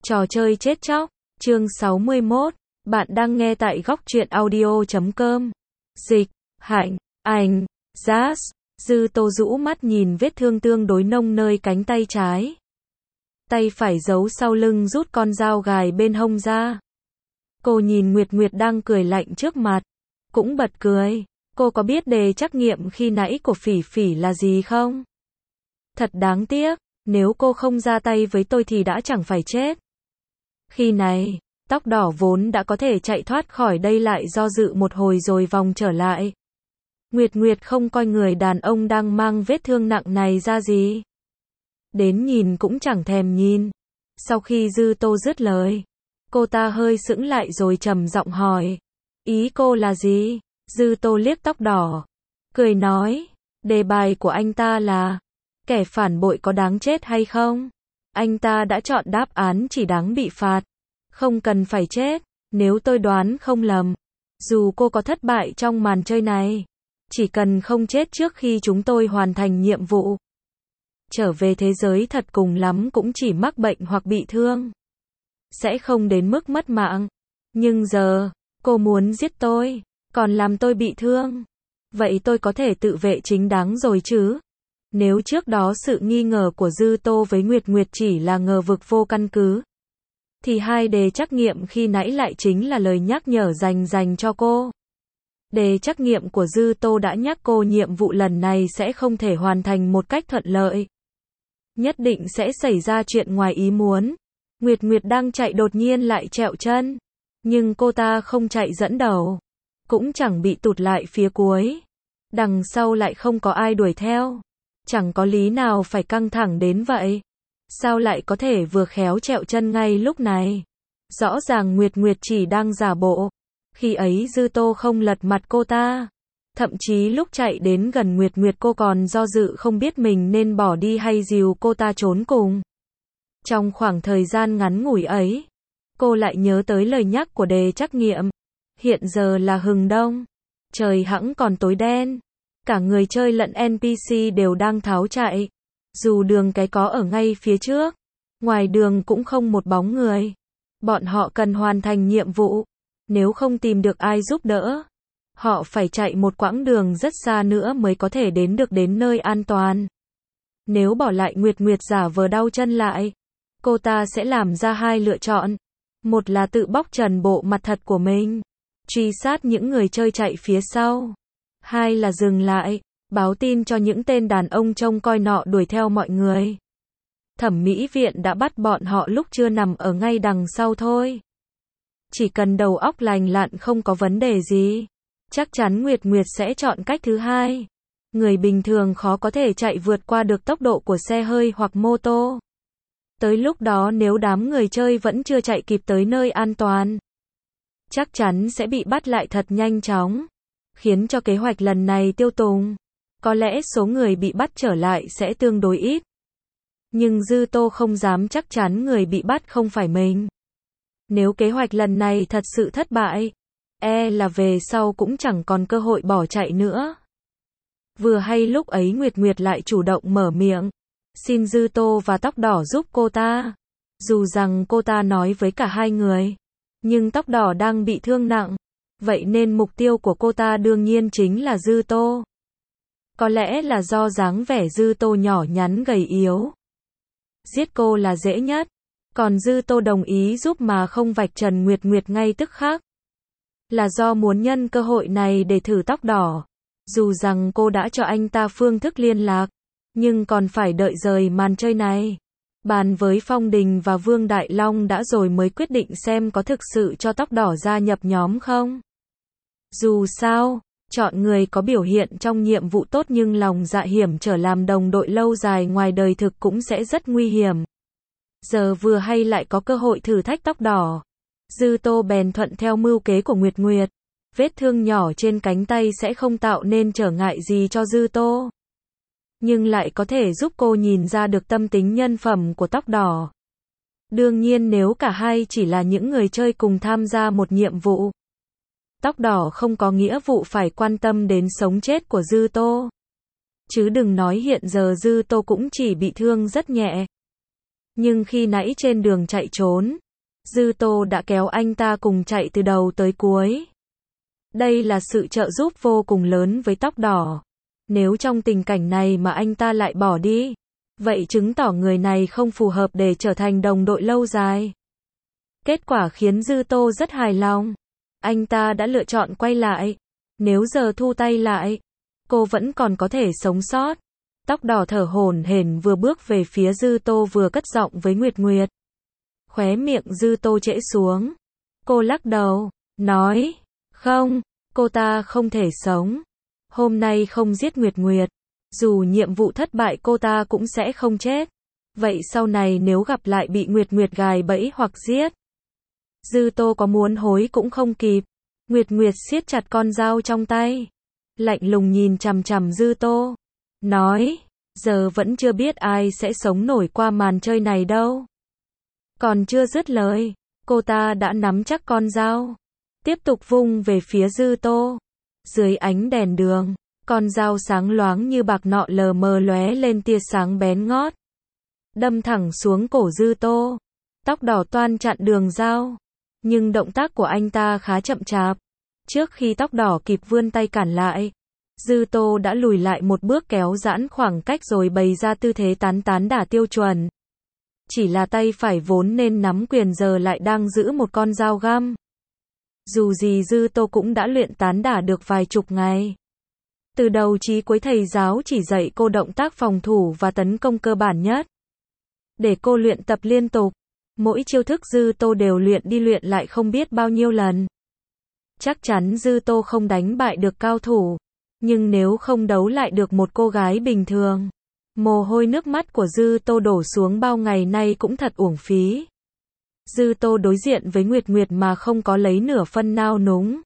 Trò chơi chết chóc, chương 61, bạn đang nghe tại góc truyện audio.com. Dịch, Hạnh, ảnh, Jazz, Dư Tô rũ mắt nhìn vết thương tương đối nông nơi cánh tay trái. Tay phải giấu sau lưng rút con dao gài bên hông ra. Cô nhìn Nguyệt Nguyệt đang cười lạnh trước mặt, cũng bật cười. Cô có biết đề trắc nghiệm khi nãy của Phỉ Phỉ là gì không? Thật đáng tiếc, nếu cô không ra tay với tôi thì đã chẳng phải chết. Khi này, tóc đỏ vốn đã có thể chạy thoát khỏi đây lại do dự một hồi rồi vòng trở lại. Nguyệt Nguyệt không coi người đàn ông đang mang vết thương nặng này ra gì. Đến nhìn cũng chẳng thèm nhìn. Sau khi Dư Tô dứt lời, cô ta hơi sững lại rồi trầm giọng hỏi. Ý cô là gì? Dư Tô liếc tóc đỏ, cười nói, đề bài của anh ta là, kẻ phản bội có đáng chết hay không? Anh ta đã chọn đáp án chỉ đáng bị phạt, không cần phải chết. Nếu tôi đoán không lầm, dù cô có thất bại trong màn chơi này, chỉ cần không chết trước khi chúng tôi hoàn thành nhiệm vụ, trở về thế giới thật cùng lắm cũng chỉ mắc bệnh hoặc bị thương, sẽ không đến mức mất mạng. Nhưng giờ, cô muốn giết tôi, còn làm tôi bị thương. Vậy tôi có thể tự vệ chính đáng rồi chứ? Nếu trước đó sự nghi ngờ của Dư Tô với Nguyệt Nguyệt chỉ là ngờ vực vô căn cứ, thì hai đề trắc nghiệm khi nãy lại chính là lời nhắc nhở dành cho cô. Đề trắc nghiệm của Dư Tô đã nhắc cô nhiệm vụ lần này sẽ không thể hoàn thành một cách thuận lợi. Nhất định sẽ xảy ra chuyện ngoài ý muốn. Nguyệt Nguyệt đang chạy đột nhiên lại trẹo chân. Nhưng cô ta không chạy dẫn đầu, cũng chẳng bị tụt lại phía cuối. Đằng sau lại không có ai đuổi theo. Chẳng có lý nào phải căng thẳng đến vậy. Sao lại có thể vừa khéo trẹo chân ngay lúc này? Rõ ràng Nguyệt Nguyệt chỉ đang giả bộ. Khi ấy Dư Tô không lật mặt cô ta. Thậm chí lúc chạy đến gần Nguyệt Nguyệt cô còn do dự không biết mình nên bỏ đi hay dìu cô ta trốn cùng. Trong khoảng thời gian ngắn ngủi ấy, cô lại nhớ tới lời nhắc của đề trắc nghiệm. Hiện giờ là hừng đông. Trời hẵng còn tối đen. Cả người chơi lẫn NPC đều đang tháo chạy. Dù đường cái có ở ngay phía trước, ngoài đường cũng không một bóng người. Bọn họ cần hoàn thành nhiệm vụ. Nếu không tìm được ai giúp đỡ, họ phải chạy một quãng đường rất xa nữa mới có thể đến nơi an toàn. Nếu bỏ lại Nguyệt Nguyệt giả vờ đau chân lại, cô ta sẽ làm ra hai lựa chọn. Một là tự bóc trần bộ mặt thật của mình, truy sát những người chơi chạy phía sau. Hai là dừng lại, báo tin cho những tên đàn ông trông coi nọ đuổi theo mọi người. Thẩm mỹ viện đã bắt bọn họ lúc chưa nằm ở ngay đằng sau thôi. Chỉ cần đầu óc lành lặn không có vấn đề gì, chắc chắn Nguyệt Nguyệt sẽ chọn cách thứ hai. Người bình thường khó có thể chạy vượt qua được tốc độ của xe hơi hoặc mô tô. Tới lúc đó nếu đám người chơi vẫn chưa chạy kịp tới nơi an toàn, chắc chắn sẽ bị bắt lại thật nhanh chóng, khiến cho kế hoạch lần này tiêu tùng. Có lẽ số người bị bắt trở lại sẽ tương đối ít. Nhưng Dư Tô không dám chắc chắn người bị bắt không phải mình. Nếu kế hoạch lần này thật sự thất bại, là về sau cũng chẳng còn cơ hội bỏ chạy nữa. Vừa hay lúc ấy Nguyệt Nguyệt lại chủ động mở miệng, xin Dư Tô và tóc đỏ giúp cô ta. Dù rằng cô ta nói với cả hai người, nhưng tóc đỏ đang bị thương nặng, vậy nên mục tiêu của cô ta đương nhiên chính là Dư Tô. Có lẽ là do dáng vẻ Dư Tô nhỏ nhắn gầy yếu, giết cô là dễ nhất. Còn Dư Tô đồng ý giúp mà không vạch trần Nguyệt Nguyệt ngay tức khắc, là do muốn nhân cơ hội này để thử tóc đỏ. Dù rằng cô đã cho anh ta phương thức liên lạc, nhưng còn phải đợi rời màn chơi này, bàn với Phong Đình và Vương Đại Long đã rồi mới quyết định xem có thực sự cho tóc đỏ gia nhập nhóm không. Dù sao, chọn người có biểu hiện trong nhiệm vụ tốt nhưng lòng dạ hiểm trở làm đồng đội lâu dài ngoài đời thực cũng sẽ rất nguy hiểm. Giờ vừa hay lại có cơ hội thử thách tóc đỏ. Dư Tô bèn thuận theo mưu kế của Nguyệt Nguyệt. Vết thương nhỏ trên cánh tay sẽ không tạo nên trở ngại gì cho Dư Tô, nhưng lại có thể giúp cô nhìn ra được tâm tính nhân phẩm của tóc đỏ. Đương nhiên nếu cả hai chỉ là những người chơi cùng tham gia một nhiệm vụ, tóc đỏ không có nghĩa vụ phải quan tâm đến sống chết của Dư Tô. Chứ đừng nói hiện giờ Dư Tô cũng chỉ bị thương rất nhẹ. Nhưng khi nãy trên đường chạy trốn, Dư Tô đã kéo anh ta cùng chạy từ đầu tới cuối. Đây là sự trợ giúp vô cùng lớn với Tóc Đỏ. Nếu trong tình cảnh này mà anh ta lại bỏ đi, vậy chứng tỏ người này không phù hợp để trở thành đồng đội lâu dài. Kết quả khiến Dư Tô rất hài lòng. Anh ta đã lựa chọn quay lại. Nếu giờ thu tay lại, cô vẫn còn có thể sống sót. Tóc Đỏ thở hổn hển vừa bước về phía Dư Tô vừa cất giọng với Nguyệt Nguyệt. Khóe miệng Dư Tô trễ xuống. Cô lắc đầu, nói, không, cô ta không thể sống. Hôm nay không giết Nguyệt Nguyệt, dù nhiệm vụ thất bại cô ta cũng sẽ không chết. Vậy sau này nếu gặp lại bị Nguyệt Nguyệt gài bẫy hoặc giết, Dư Tô có muốn hối cũng không kịp. Nguyệt Nguyệt siết chặt con dao trong tay, lạnh lùng nhìn chằm chằm Dư Tô, nói, giờ vẫn chưa biết ai sẽ sống nổi qua màn chơi này đâu. Còn chưa dứt lời, cô ta đã nắm chắc con dao, tiếp tục vung về phía Dư Tô. Dưới ánh đèn đường, con dao sáng loáng như bạc nọ lờ mờ lóe lên tia sáng bén ngót, đâm thẳng xuống cổ Dư Tô. Tóc Đỏ toan chặn đường dao, nhưng động tác của anh ta khá chậm chạp. Trước khi Tóc Đỏ kịp vươn tay cản lại, Dư Tô đã lùi lại một bước kéo giãn khoảng cách rồi bày ra tư thế tán đả tiêu chuẩn. Chỉ là tay phải vốn nên nắm quyền giờ lại đang giữ một con dao găm. Dù gì Dư Tô cũng đã luyện tán đả được vài chục ngày. Từ đầu chí cuối thầy giáo chỉ dạy cô động tác phòng thủ và tấn công cơ bản nhất, để cô luyện tập liên tục. Mỗi chiêu thức Dư Tô đều luyện đi luyện lại không biết bao nhiêu lần. Chắc chắn Dư Tô không đánh bại được cao thủ, nhưng nếu không đấu lại được một cô gái bình thường, mồ hôi nước mắt của Dư Tô đổ xuống bao ngày nay cũng thật uổng phí. Dư Tô đối diện với Nguyệt Nguyệt mà không có lấy nửa phân nao núng.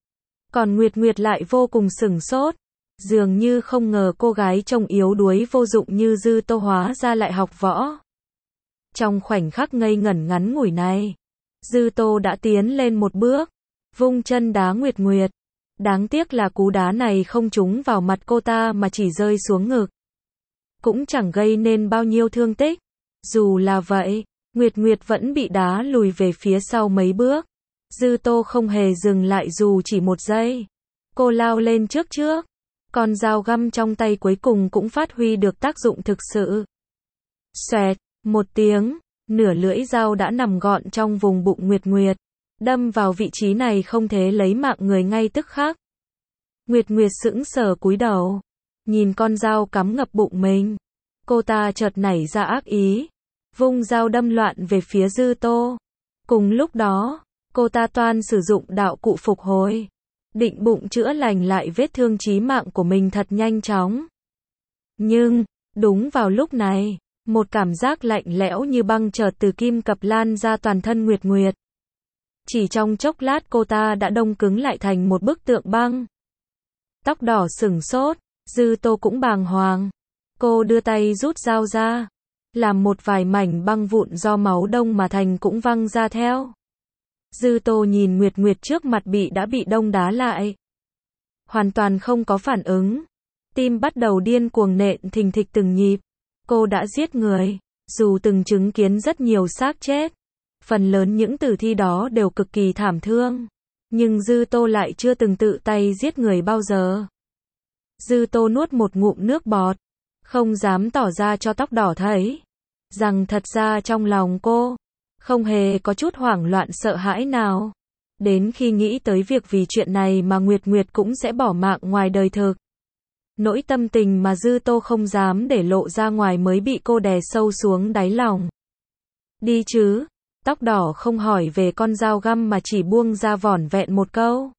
Còn Nguyệt Nguyệt lại vô cùng sửng sốt, dường như không ngờ cô gái trông yếu đuối vô dụng như Dư Tô hóa ra lại học võ. Trong khoảnh khắc ngây ngẩn ngắn ngủi này, Dư Tô đã tiến lên một bước, vung chân đá Nguyệt Nguyệt. Đáng tiếc là cú đá này không trúng vào mặt cô ta mà chỉ rơi xuống ngực, cũng chẳng gây nên bao nhiêu thương tích. Dù là vậy, Nguyệt Nguyệt vẫn bị đá lùi về phía sau mấy bước. Dư Tô không hề dừng lại dù chỉ một giây. Cô lao lên trước. Con dao găm trong tay cuối cùng cũng phát huy được tác dụng thực sự. Xoẹt, một tiếng, nửa lưỡi dao đã nằm gọn trong vùng bụng Nguyệt Nguyệt. Đâm vào vị trí này không thể lấy mạng người ngay tức khắc. Nguyệt Nguyệt sững sờ cúi đầu, nhìn con dao cắm ngập bụng mình. Cô ta chợt nảy ra ác ý, vung dao đâm loạn về phía Dư Tô. Cùng lúc đó, cô ta toan sử dụng đạo cụ phục hồi, định bụng chữa lành lại vết thương chí mạng của mình thật nhanh chóng. Nhưng, đúng vào lúc này, một cảm giác lạnh lẽo như băng chợt từ kim cập lan ra toàn thân Nguyệt Nguyệt. Chỉ trong chốc lát cô ta đã đông cứng lại thành một bức tượng băng. Tóc Đỏ sửng sốt, Dư Tô cũng bàng hoàng. Cô đưa tay rút dao ra, làm một vài mảnh băng vụn do máu đông mà thành cũng văng ra theo. Dư Tô nhìn Nguyệt Nguyệt trước mặt đã bị đông đá lại, hoàn toàn không có phản ứng. Tim bắt đầu điên cuồng nện thình thịch từng nhịp. Cô đã giết người, dù từng chứng kiến rất nhiều xác chết. Phần lớn những tử thi đó đều cực kỳ thảm thương. Nhưng Dư Tô lại chưa từng tự tay giết người bao giờ. Dư Tô nuốt một ngụm nước bọt, không dám tỏ ra cho Tóc Đỏ thấy rằng thật ra trong lòng cô không hề có chút hoảng loạn sợ hãi nào. Đến khi nghĩ tới việc vì chuyện này mà Nguyệt Nguyệt cũng sẽ bỏ mạng ngoài đời thực, nỗi tâm tình mà Dư Tô không dám để lộ ra ngoài mới bị cô đè sâu xuống đáy lòng. Đi chứ. Tóc Đỏ không hỏi về con dao găm mà chỉ buông ra vỏn vẹn một câu.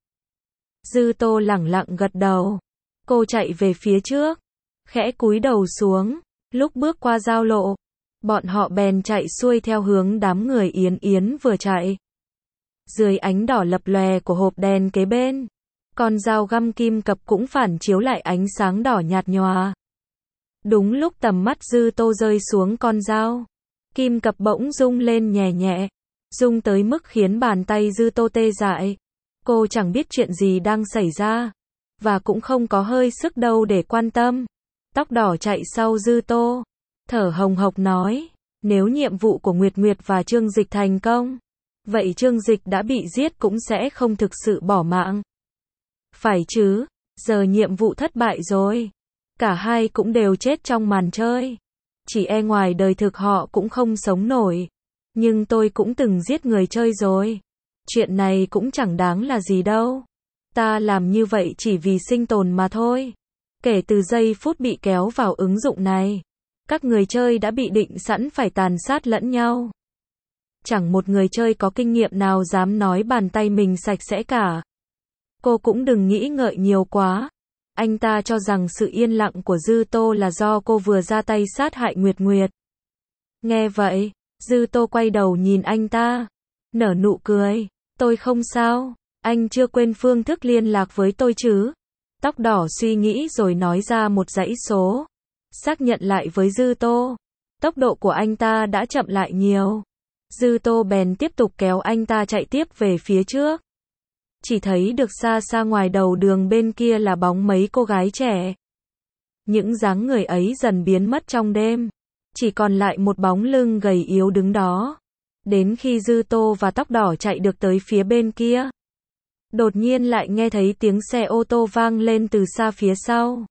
Dư Tô lẳng lặng gật đầu. Cô chạy về phía trước, khẽ cúi đầu xuống. Lúc bước qua giao lộ, bọn họ bèn chạy xuôi theo hướng đám người Yến Yến vừa chạy. Dưới ánh đỏ lập lòe của hộp đèn kế bên, con dao găm kim cập cũng phản chiếu lại ánh sáng đỏ nhạt nhòa. Đúng lúc tầm mắt Dư Tô rơi xuống con dao, kim cập bỗng rung lên nhẹ nhẹ, rung tới mức khiến bàn tay Dư Tô tê dại. Cô chẳng biết chuyện gì đang xảy ra, và cũng không có hơi sức đâu để quan tâm. Tóc Đỏ chạy sau Dư Tô, thở hồng hộc nói, Nếu nhiệm vụ của Nguyệt Nguyệt và Trương Dịch thành công, vậy Trương Dịch đã bị giết cũng sẽ không thực sự bỏ mạng. Phải chứ, giờ nhiệm vụ thất bại rồi. Cả hai cũng đều chết trong màn chơi. Chỉ e ngoài đời thực họ cũng không sống nổi. Nhưng tôi cũng từng giết người chơi rồi. Chuyện này cũng chẳng đáng là gì đâu. Ta làm như vậy chỉ vì sinh tồn mà thôi. Kể từ giây phút bị kéo vào ứng dụng này, các người chơi đã bị định sẵn phải tàn sát lẫn nhau. Chẳng một người chơi có kinh nghiệm nào dám nói bàn tay mình sạch sẽ cả. Cô cũng đừng nghĩ ngợi nhiều quá. Anh ta cho rằng sự yên lặng của Dư Tô là do cô vừa ra tay sát hại Nguyệt Nguyệt. Nghe vậy, Dư Tô quay đầu nhìn anh ta, nở nụ cười. Tôi không sao, anh chưa quên phương thức liên lạc với tôi chứ? Tóc đỏ suy nghĩ rồi nói ra một dãy số. Xác nhận lại với Dư Tô. Tốc độ của anh ta đã chậm lại nhiều. Dư Tô bèn tiếp tục kéo anh ta chạy tiếp về phía trước. Chỉ thấy được xa xa ngoài đầu đường bên kia là bóng mấy cô gái trẻ. Những dáng người ấy dần biến mất trong đêm. Chỉ còn lại một bóng lưng gầy yếu đứng đó. Đến khi Dư Tô và tóc đỏ chạy được tới phía bên kia, đột nhiên lại nghe thấy tiếng xe ô tô vang lên từ xa phía sau.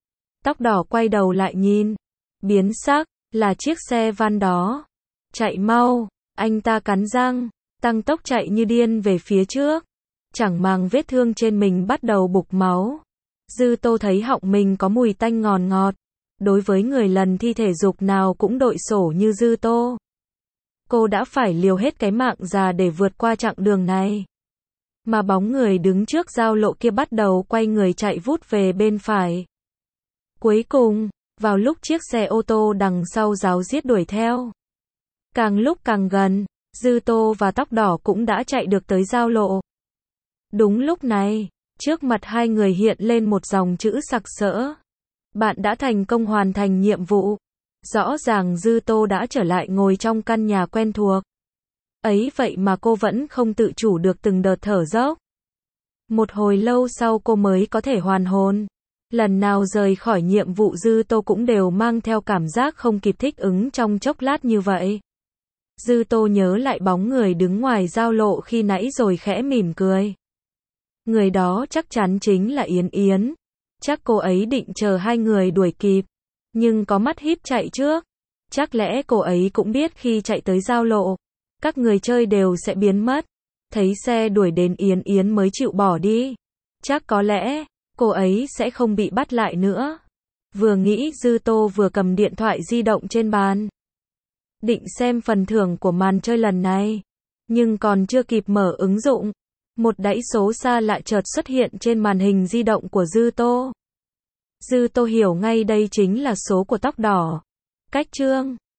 Tóc đỏ quay đầu lại nhìn. Biến sắc, là chiếc xe van đó. Chạy mau, anh ta cắn răng, tăng tốc chạy như điên về phía trước. Chẳng màng vết thương trên mình bắt đầu bục máu. Dư Tô thấy họng mình có mùi tanh ngọt ngọt. Đối với người lần thi thể dục nào cũng đội sổ như Dư Tô, cô đã phải liều hết cái mạng già để vượt qua chặng đường này. Mà bóng người đứng trước giao lộ kia bắt đầu quay người chạy vút về bên phải. Cuối cùng, vào lúc chiếc xe ô tô đằng sau ráo riết đuổi theo, càng lúc càng gần, Dư Tô và tóc đỏ cũng đã chạy được tới giao lộ. Đúng lúc này, trước mặt hai người hiện lên một dòng chữ sặc sỡ. Bạn đã thành công hoàn thành nhiệm vụ. Rõ ràng Dư Tô đã trở lại ngồi trong căn nhà quen thuộc. Ấy vậy mà cô vẫn không tự chủ được từng đợt thở dốc. Một hồi lâu sau cô mới có thể hoàn hồn. Lần nào rời khỏi nhiệm vụ Dư Tô cũng đều mang theo cảm giác không kịp thích ứng trong chốc lát như vậy. Dư Tô nhớ lại bóng người đứng ngoài giao lộ khi nãy rồi khẽ mỉm cười. Người đó chắc chắn chính là Yến Yến. Chắc cô ấy định chờ hai người đuổi kịp, nhưng có mắt híp chạy trước. Chắc lẽ cô ấy cũng biết khi chạy tới giao lộ, các người chơi đều sẽ biến mất. Thấy xe đuổi đến Yến Yến mới chịu bỏ đi. Chắc có lẽ, cô ấy sẽ không bị bắt lại nữa. Vừa nghĩ Dư Tô vừa cầm điện thoại di động trên bàn, định xem phần thưởng của màn chơi lần này. Nhưng còn chưa kịp mở ứng dụng, một dãy số xa lạ chợt xuất hiện trên màn hình di động của Dư Tô. Dư Tô hiểu ngay đây chính là số của tóc đỏ. Cách Trương